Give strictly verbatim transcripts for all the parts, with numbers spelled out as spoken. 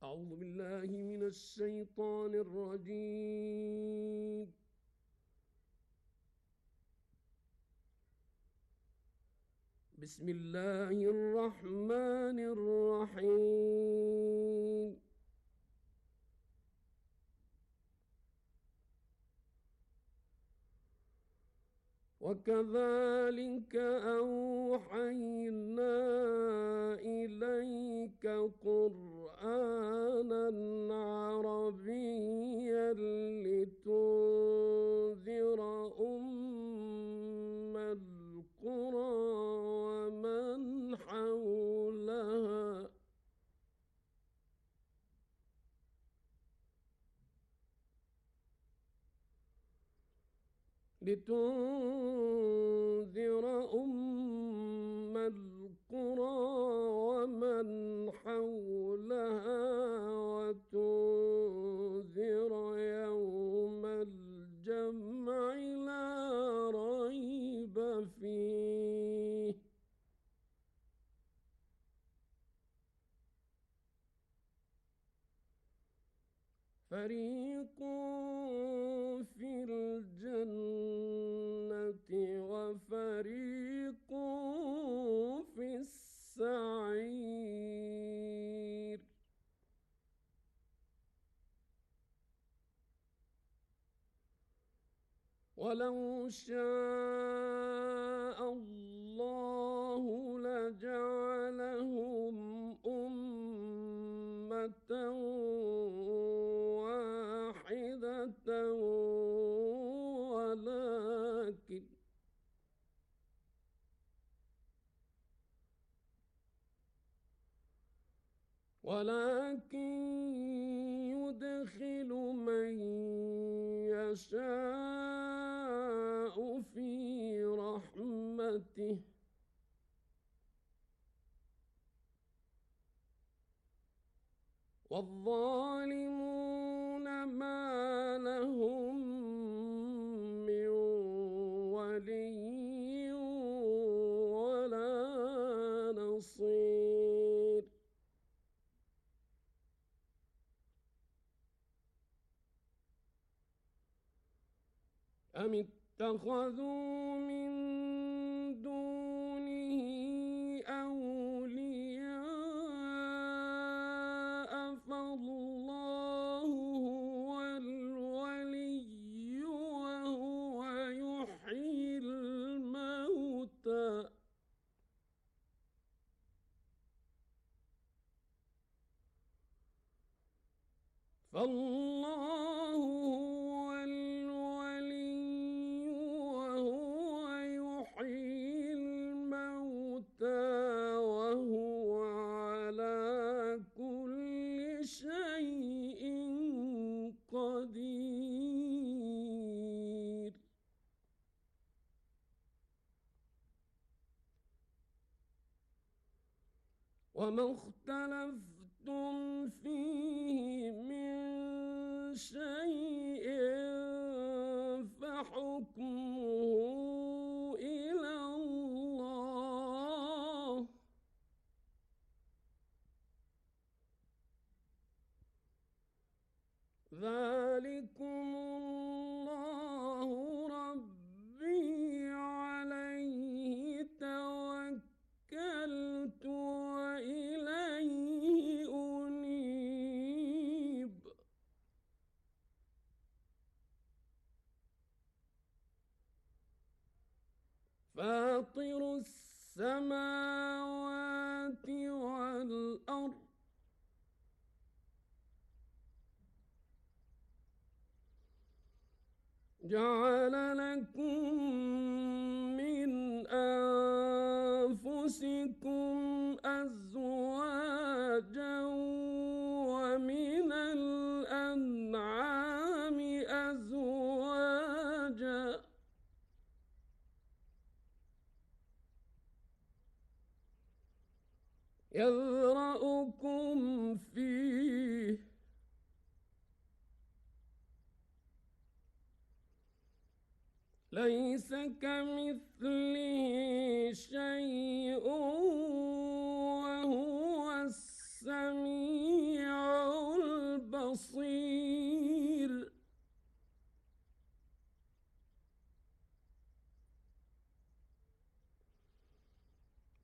أعوذ بالله من الشيطان الرجيم. بسم الله الرحمن الرحيم. وكذلك أوحينا إليك قرآنا عربيا لتنذر أم القرى ومن حولها لتنذر أم القرى ومن حولها وتنذر يوم الجمع لا ريب فيه فريق في الجنة وفريق في السعير. ولو شاء الله لجعلهم أمة واحدة ولكن ولكن يدخل من يشاء في رحمته والظالمون ما لهم من ولي ولا نصير. أم اتخذوا من دونه أولياء فالله هو الولي وهو يحيي الموتى فالله هو الولي وهو يحيي الموتى وهو على كل شيء قدير. وما اختلفتم فيه من شيء فحكمه إلى الله ذلكم الله ربي عليه توكلت وإليه أنيب. فاطر السماوات والأرض جعل لكم من أنفسكم أزواجا ومن الأنعام أزواجا يذرأكم فيه ليس كمثله شيء وهو السميع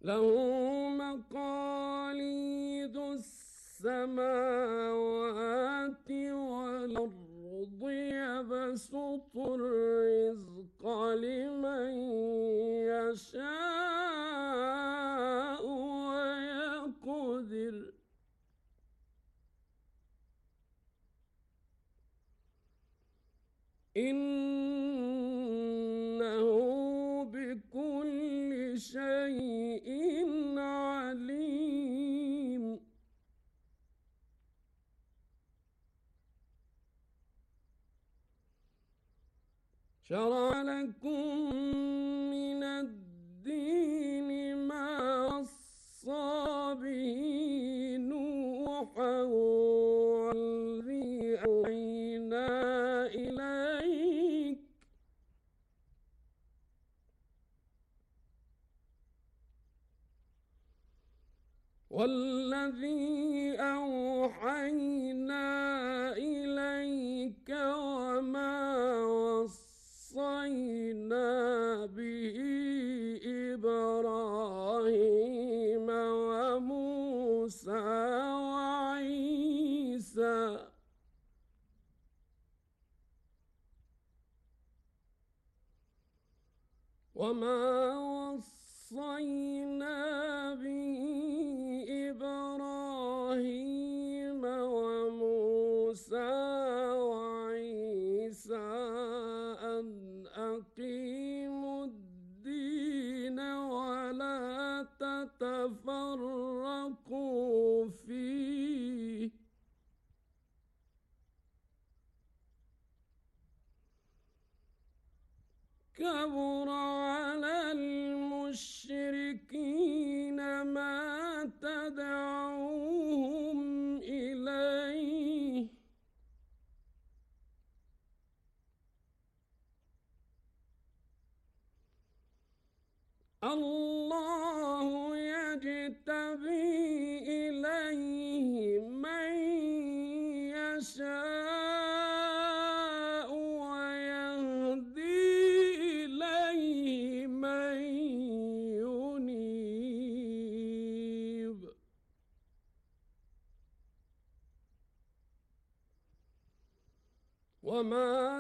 له مقاليد السماوات والأرض يبسط الرزق لمن يشاء ويقدر إنه بكل شيء عليم. شرع لكم من الدين ما وصى به نوحا والذي أوحينا إليك والذي أوحينا إليك وما وصينا به إبراهيم وموسى وعيسى وما وصينا به إبراهيم وموسى وعيسى أن أقيموا الدين ولا تتفرقوا فيه كبر على المشركين ما تدعوهم إليه الله يجتبي إليه من يشاء ويهدي إليه من ينيب وما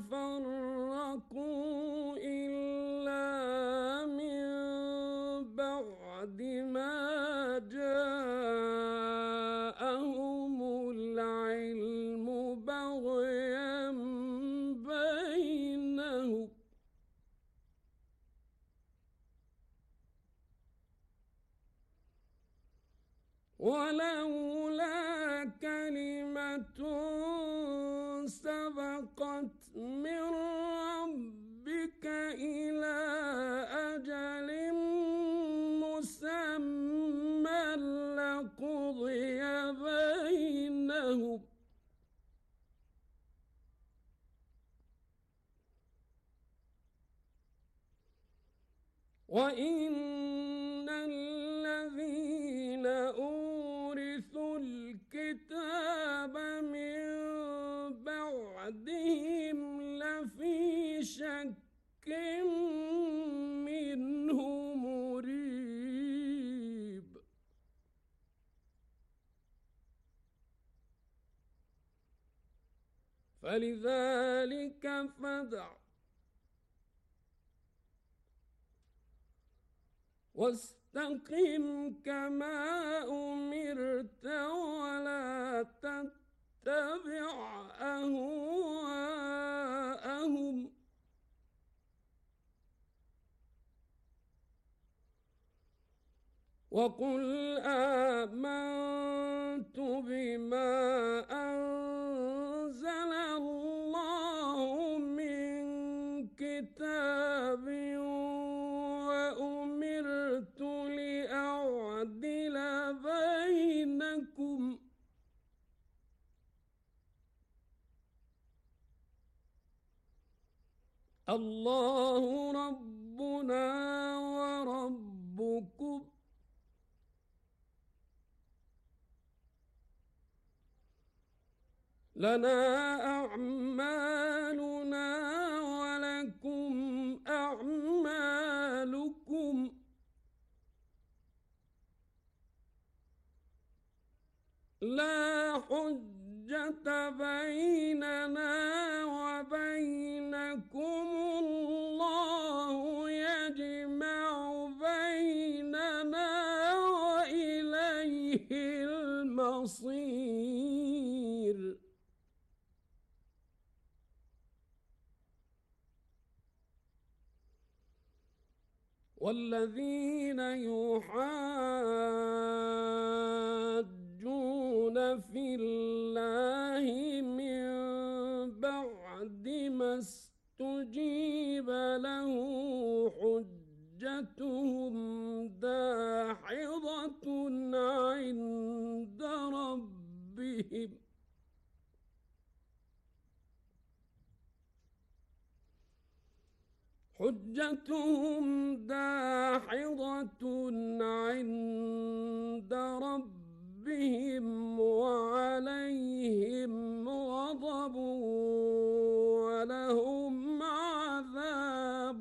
تفرقوا إلا من بعد ما جاءهم العلم بغيا بينهم ولولا كلمة سبقت من ربك إلى أجل مسمى لقضي بينهم وإن الذين أورثوا الكتاب من بعدهم لفي شك منه مريب فلذلك فادع واستقم كما أمرت ولا تتبع أهواءهم وقل آمنت بما أنزل الله من كتاب وأمرت لأعدل بينكم الله ربنا وربكم لنا أعمالنا ولكم أعمالكم لا حجة بيننا وبينكم، الله يجمع بيننا وإليه المصير. والذين يحاجون في الله من بعد ما استجيب له حجتهم داحضة عند ربهم حجتهم داحضة عند ربهم وعليهم غضب ولهم عذاب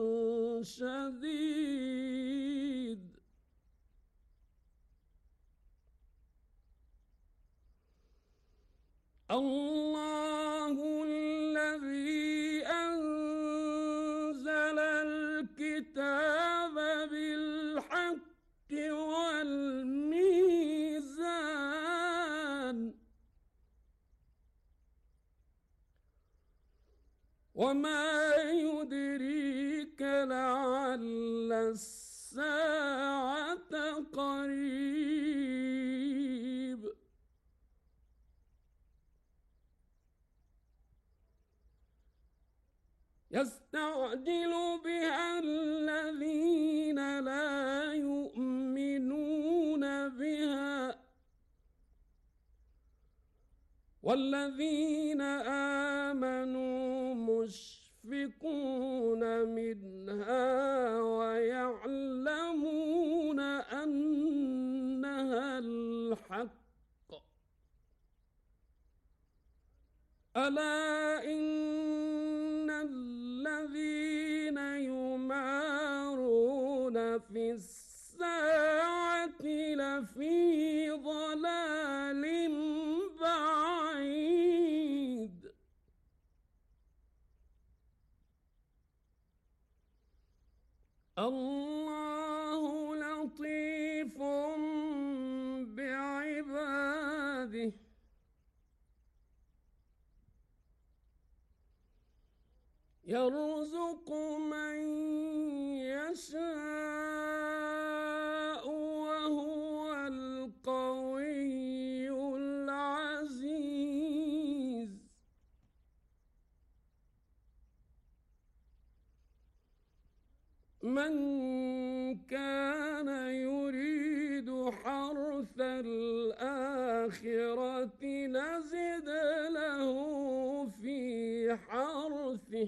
شديد. الله الذي أنزل الكتاب بالحق والميزان، وما يدريك لعل الساعة قريب. يستعجل بها الذين لا يؤمنون بها، والذين آمنوا مشفقون منها ويعلمون أنها الحق. ألا إن الذين يمارون في الساعة لفي ضلال بعيد. الله لطيف بعباده يرزق من يشاء وهو القوي العزيز. من كان يريد حرث الآخرة نزد له في حرثه،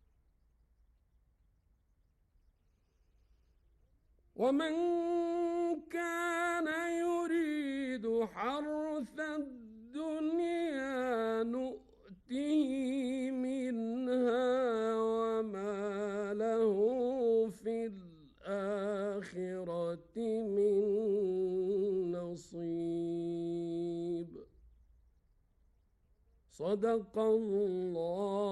ومن كان يريد حرث الدنيا نؤته منها وما له في الآخرة من نصيب. صدق الله